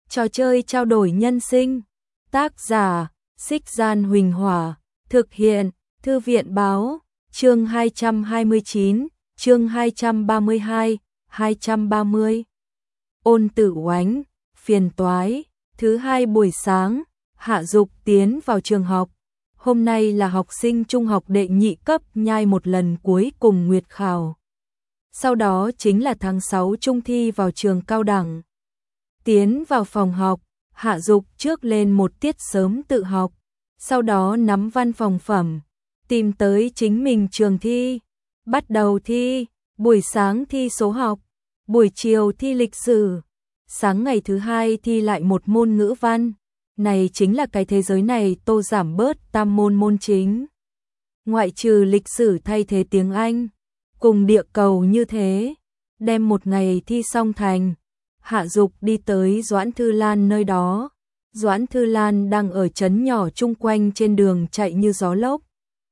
Trò chơi trao đổi nhân sinh. Tác giả: Xích Gian Huỳnh Hỏa. Thực hiện: Thư viện báo. Chương 229, chương 232, 230. Ôn Tử Oánh, phiền toái. Thứ hai buổi sáng, Hạ Dục tiến vào trường học. Hôm nay là học sinh trung học đệ nhị cấp nhai một lần cuối cùng nguyệt khảo. Sau đó chính là tháng 6 trung thi vào trường cao đẳng. Tiến vào phòng học, Hạ Dục trước lên một tiết sớm tự học, sau đó nắm văn phòng phẩm, tìm tới chính mình trường thi. Bắt đầu thi, buổi sáng thi số học, buổi chiều thi lịch sử. Sáng ngày thứ hai thi lại một môn ngữ văn. Này chính là cái thế giới này tô giảm bớt tam môn chính. Ngoại trừ lịch sử thay thế tiếng Anh, cùng địa cầu như thế, đem một ngày thi xong thành. Hạ Dục đi tới Doãn Thư Lan nơi đó. Doãn Thư Lan đang ở trấn nhỏ chung quanh trên đường chạy như gió lốc.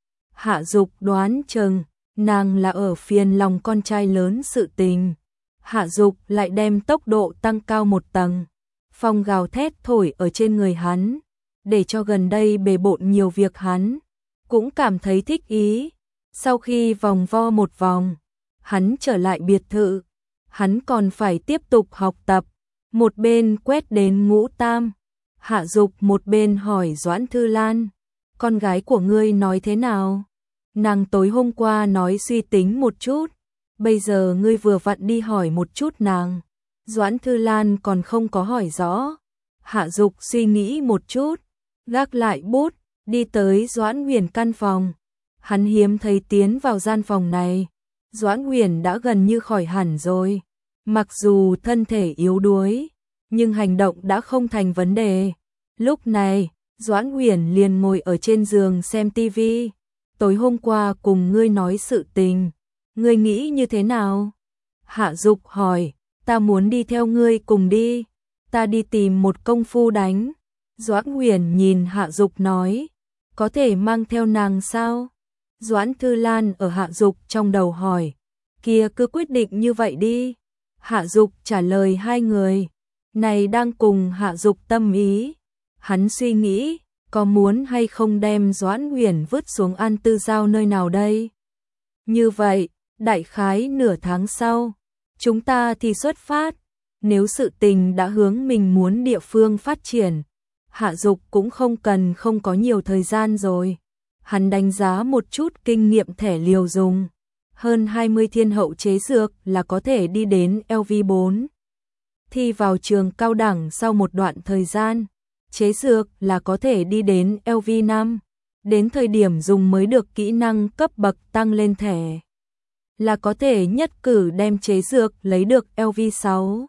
Hạ Dục đoán chừng nàng là ở phiền lòng con trai lớn sự tình. Hạ Dục lại đem tốc độ tăng cao một tầng. Phong gào thét thổi ở trên người hắn, để cho gần đây bề bộn nhiều việc hắn cũng cảm thấy thích ý. Sau khi vòng vo một vòng, hắn trở lại biệt thự. Hắn còn phải tiếp tục học tập. Một bên quét đến ngũ tam, Hạ Dục một bên hỏi Doãn Thư Lan, con gái của ngươi nói thế nào? Nàng tối hôm qua nói suy tính một chút, bây giờ ngươi vừa vặn đi hỏi một chút nàng. Doãn Thư Lan còn không có hỏi rõ. Hạ Dục suy nghĩ một chút, gác lại bút, đi tới Doãn Huyền căn phòng. Hắn hiếm thấy tiến vào gian phòng này. Doãn Huyền đã gần như khỏi hẳn rồi. Mặc dù thân thể yếu đuối, nhưng hành động đã không thành vấn đề. Lúc này, Doãn Huyền liền ngồi ở trên giường xem tivi. Tối hôm qua cùng ngươi nói sự tình, ngươi nghĩ như thế nào? Hạ Dục hỏi. Ta muốn đi theo ngươi cùng đi. Ta đi tìm một công phu đánh. Doãn Huyền nhìn Hạ Dục nói. Có thể mang theo nàng sao? Doãn Thư Lan ở Hạ Dục trong đầu hỏi. Kia cứ quyết định như vậy đi. Hạ Dục trả lời hai người này đang cùng Hạ Dục tâm ý. Hắn suy nghĩ, có muốn hay không đem Doãn Huyền vứt xuống An Tư Giao nơi nào đây? Như vậy, đại khái nửa tháng sau, chúng ta thì xuất phát. Nếu sự tình đã hướng mình muốn địa phương phát triển, Hạ Dục cũng không có nhiều thời gian rồi. Hắn đánh giá một chút kinh nghiệm thẻ liều dùng. Hơn 20 thiên hậu chế dược là có thể đi đến LV4. Thi vào trường cao đẳng sau một đoạn thời gian, chế dược là có thể đi đến LV5. Đến thời điểm dùng mới được kỹ năng cấp bậc tăng lên thẻ, là có thể nhất cử đem chế dược lấy được LV6.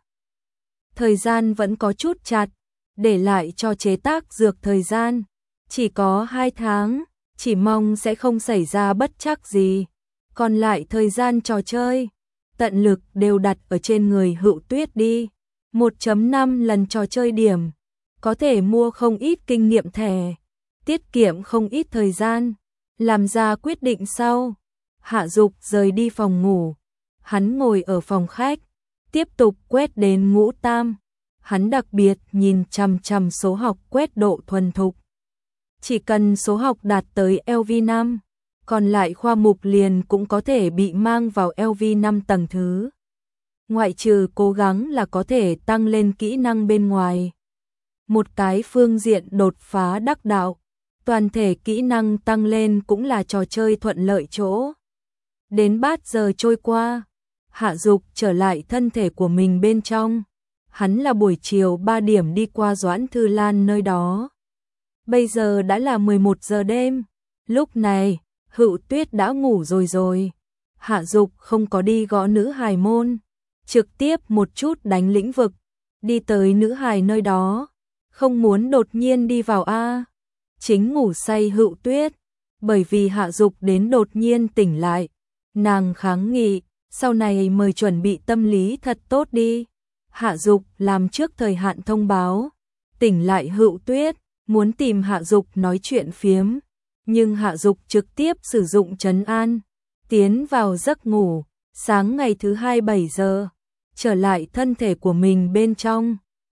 Thời gian vẫn có chút chặt, để lại cho chế tác dược thời gian chỉ có 2 tháng, chỉ mong sẽ không xảy ra bất trắc gì. Còn lại thời gian trò chơi, tận lực đều đặt ở trên người Hữu Tuyết đi. 1.5 lần trò chơi điểm, có thể mua không ít kinh nghiệm thẻ, tiết kiệm không ít thời gian. Làm ra quyết định sau, Hạ Dục rời đi phòng ngủ. Hắn ngồi ở phòng khách, tiếp tục quét đến ngũ tam. Hắn đặc biệt nhìn chằm chằm số học quét độ thuần thục. Chỉ cần số học đạt tới LV5, còn lại khoa mục liền cũng có thể bị mang vào LV5 tầng thứ. Ngoại trừ cố gắng là có thể tăng lên kỹ năng bên ngoài. Một cái phương diện đột phá đắc đạo, toàn thể kỹ năng tăng lên cũng là trò chơi thuận lợi chỗ. Đến bát giờ trôi qua, Hạ Dục trở lại thân thể của mình bên trong. Hắn là buổi chiều 3 điểm đi qua Doãn Thư Lan nơi đó. Bây giờ đã là 11 giờ đêm. Lúc này, Hữu Tuyết đã ngủ rồi. Hạ Dục không có đi gõ nữ hài môn, trực tiếp một chút đánh lĩnh vực, đi tới nữ hài nơi đó. Không muốn đột nhiên đi vào a. Chính ngủ say Hữu Tuyết, bởi vì Hạ Dục đến đột nhiên tỉnh lại. Nàng kháng nghị, sau này mời chuẩn bị tâm lý thật tốt đi. Hạ Dục làm trước thời hạn thông báo, tỉnh lại Hữu Tuyết, muốn tìm Hạ Dục nói chuyện phiếm. Nhưng Hạ Dục trực tiếp sử dụng trấn an, tiến vào giấc ngủ. Sáng ngày thứ hai 7 giờ, trở lại thân thể của mình bên trong.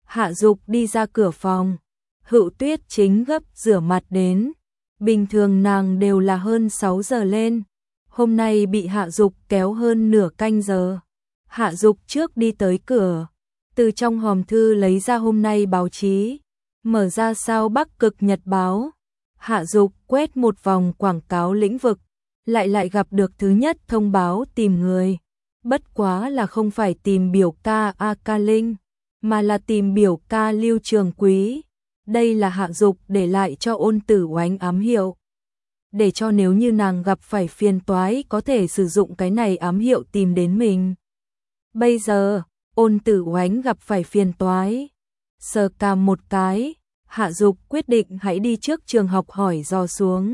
Hạ Dục đi ra cửa phòng, Hữu Tuyết chính gấp rửa mặt đến. Bình thường nàng đều là hơn 6 giờ lên, hôm nay bị Hạ Dục kéo hơn nửa canh giờ. Hạ Dục trước đi tới cửa, từ trong hòm thư lấy ra hôm nay báo chí, mở ra sao Bắc Cực Nhật báo. Hạ Dục quét một vòng quảng cáo lĩnh vực, lại gặp được thứ nhất thông báo tìm người. Bất quá là không phải tìm biểu ca A Ca Linh, mà là tìm biểu ca Lưu Trường Quý. Đây là Hạ Dục để lại cho Ôn Tử Oánh ám hiệu, để cho nếu như nàng gặp phải phiền toái có thể sử dụng cái này ám hiệu tìm đến mình. Bây giờ, Ôn Tử Oánh gặp phải phiền toái, sờ cằm một cái, Hạ Dục quyết định hãy đi trước trường học hỏi dò xuống.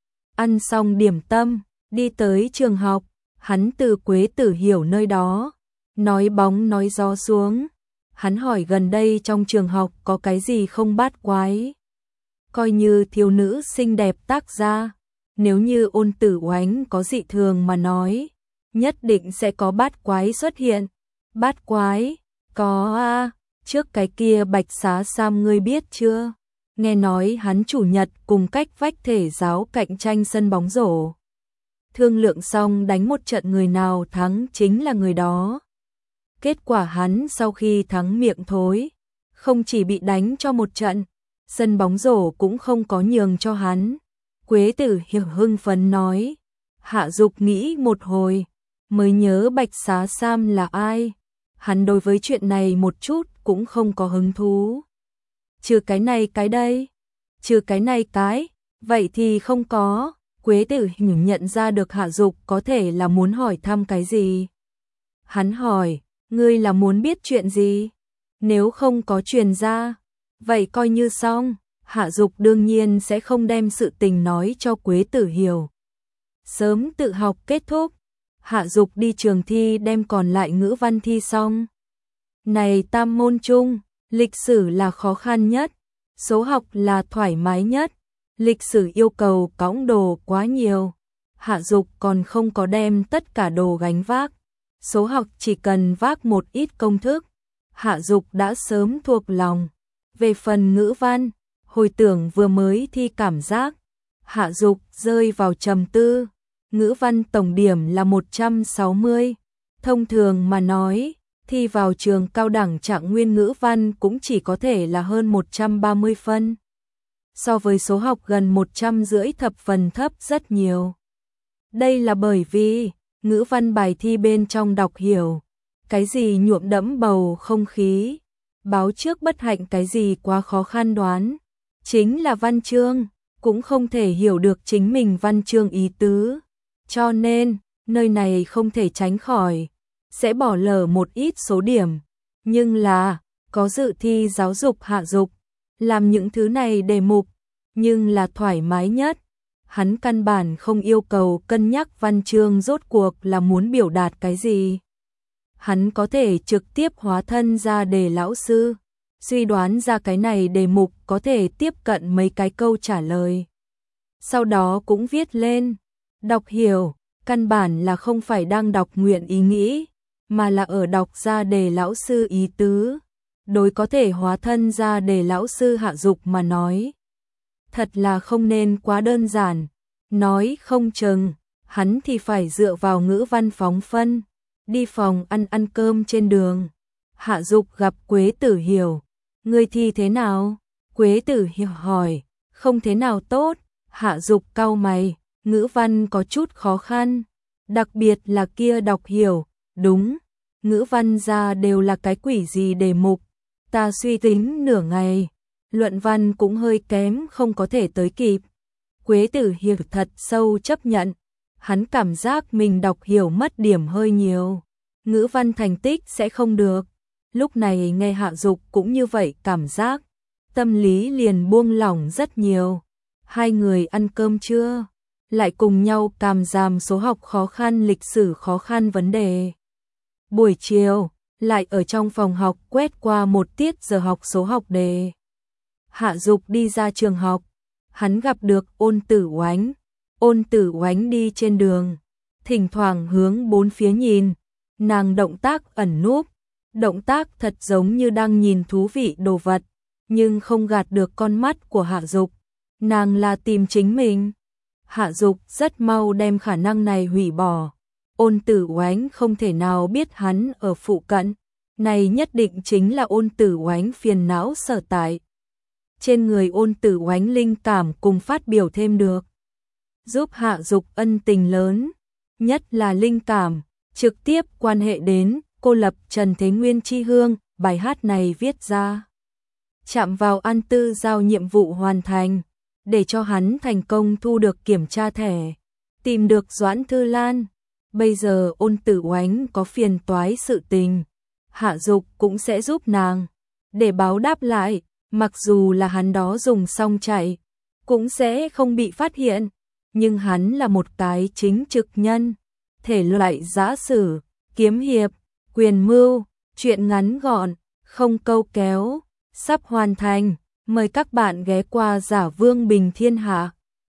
Ăn xong điểm tâm, đi tới trường học, hắn từ Quế Tử Hiểu nơi đó, nói bóng nói gió xuống. Hắn hỏi gần đây trong trường học có cái gì không bát quái. Coi như thiếu nữ xinh đẹp tác ra, nếu như Ôn Tử Oánh có dị thường mà nói, nhất định sẽ có bát quái xuất hiện. Bát quái, có a, trước cái kia Bạch Xá Sam ngươi biết chưa? Nghe nói hắn chủ nhật cùng cách vách thể giáo cạnh tranh sân bóng rổ. Thương lượng xong đánh một trận người nào thắng chính là người đó. Kết quả hắn sau khi thắng miệng thối, không chỉ bị đánh cho một trận, sân bóng rổ cũng không có nhường cho hắn. Quế Tử Hiểu hưng phấn nói. Hạ Dục nghĩ một hồi, mới nhớ Bạch Xá Sam là ai. Hắn đối với chuyện này một chút cũng không có hứng thú. Trừ cái này cái đây, trừ cái này cái, vậy thì không có. Quế Tử Hiểu nhận ra được Hạ Dục có thể là muốn hỏi thăm cái gì. Hắn hỏi, ngươi là muốn biết chuyện gì? Nếu không có truyền ra, vậy coi như xong. Hạ Dục đương nhiên sẽ không đem sự tình nói cho Quế Tử Hiểu. Sớm tự học kết thúc, Hạ Dục đi trường thi đem còn lại ngữ văn thi xong. Này tam môn chung, lịch sử là khó khăn nhất, số học là thoải mái nhất. Lịch sử yêu cầu cõng đồ quá nhiều, Hạ Dục còn không có đem tất cả đồ gánh vác. Số học chỉ cần vác một ít công thức, Hạ Dục đã sớm thuộc lòng. Về phần ngữ văn, hồi tưởng vừa mới thi cảm giác, Hạ Dục rơi vào trầm tư. Ngữ văn tổng điểm là 160, thông thường mà nói, thi vào trường cao đẳng Trạng Nguyên ngữ văn cũng chỉ có thể là hơn 130 phân. So với số học gần 150 thập phần thấp rất nhiều. Đây là bởi vì ngữ văn bài thi bên trong đọc hiểu, cái gì nhuộm đẫm bầu không khí, báo trước bất hạnh cái gì quá khó khăn đoán. Chính là văn chương, cũng không thể hiểu được chính mình văn chương ý tứ. Cho nên, nơi này không thể tránh khỏi, sẽ bỏ lỡ một ít số điểm. Nhưng là, có dự thi giáo dục Hạ Dục, làm những thứ này đề mục, nhưng là thoải mái nhất. Hắn căn bản không yêu cầu cân nhắc văn chương rốt cuộc là muốn biểu đạt cái gì. Hắn có thể trực tiếp hóa thân ra đề lão sư, suy đoán ra cái này đề mục có thể tiếp cận mấy cái câu trả lời. Sau đó cũng viết lên, đọc hiểu, căn bản là không phải đang đọc nguyện ý nghĩ, mà là ở đọc ra đề lão sư ý tứ. Đối có thể hóa thân ra đề lão sư Hạ Dục mà nói, thật là không nên quá đơn giản. Nói không chừng, hắn thì phải dựa vào ngữ văn phóng phân, đi phòng ăn cơm trên đường. Hạ Dục gặp Quế Tử Hiểu, ngươi thi thế nào? Quế Tử Hiểu hỏi, không thế nào tốt. Hạ Dục cau mày, ngữ văn có chút khó khăn, đặc biệt là kia đọc hiểu. Đúng, ngữ văn ra đều là cái quỷ gì đề mục, ta suy tính nửa ngày, luận văn cũng hơi kém không có thể tới kịp. Quế Tử Hiểu thật sâu chấp nhận, hắn cảm giác mình đọc hiểu mất điểm hơi nhiều, ngữ văn thành tích sẽ không được. Lúc này nghe Hạ Dục cũng như vậy cảm giác, tâm lý liền buông lỏng rất nhiều. Hai người ăn cơm trưa, lại cùng nhau càm ràm số học khó khăn, lịch sử khó khăn vấn đề. Buổi chiều, lại ở trong phòng học quét qua một tiết giờ học số học đề. Hạ Dục đi ra trường học, hắn gặp được Ôn Tử Oánh. Ôn Tử Oánh đi trên đường, thỉnh thoảng hướng bốn phía nhìn, nàng động tác ẩn núp, Động tác thật giống như đang nhìn thú vị đồ vật, nhưng không gạt được con mắt của Hạ Dục. Nàng là tìm chính mình. Hạ Dục rất mau đem khả năng này hủy bỏ. Ôn Tử Oánh không thể nào biết hắn ở phụ cận. Này nhất định chính là Ôn Tử Oánh phiền não sở tại. Trên người Ôn Tử Oánh linh cảm cùng phát biểu thêm được. Giúp Hạ Dục ân tình lớn. Nhất là linh cảm, trực tiếp quan hệ đến cô lập Trần Thế Nguyên chi hương, bài hát này viết ra. Chạm vào An Tư giao nhiệm vụ hoàn thành, để cho hắn thành công thu được kiểm tra thẻ, tìm được Doãn Thư Lan. Bây giờ Ôn Tử Oánh có phiền toái sự tình, Hạ Dục cũng sẽ giúp nàng. Để báo đáp lại, mặc dù là hắn đó dùng xong chạy, cũng sẽ không bị phát hiện. Nhưng hắn là một cái chính trực nhân, thể loại giã sử, kiếm hiệp, quyền mưu, chuyện ngắn gọn, không câu kéo, sắp hoàn thành. Mời các bạn ghé qua Giả Vương Bình Thiên Hạ.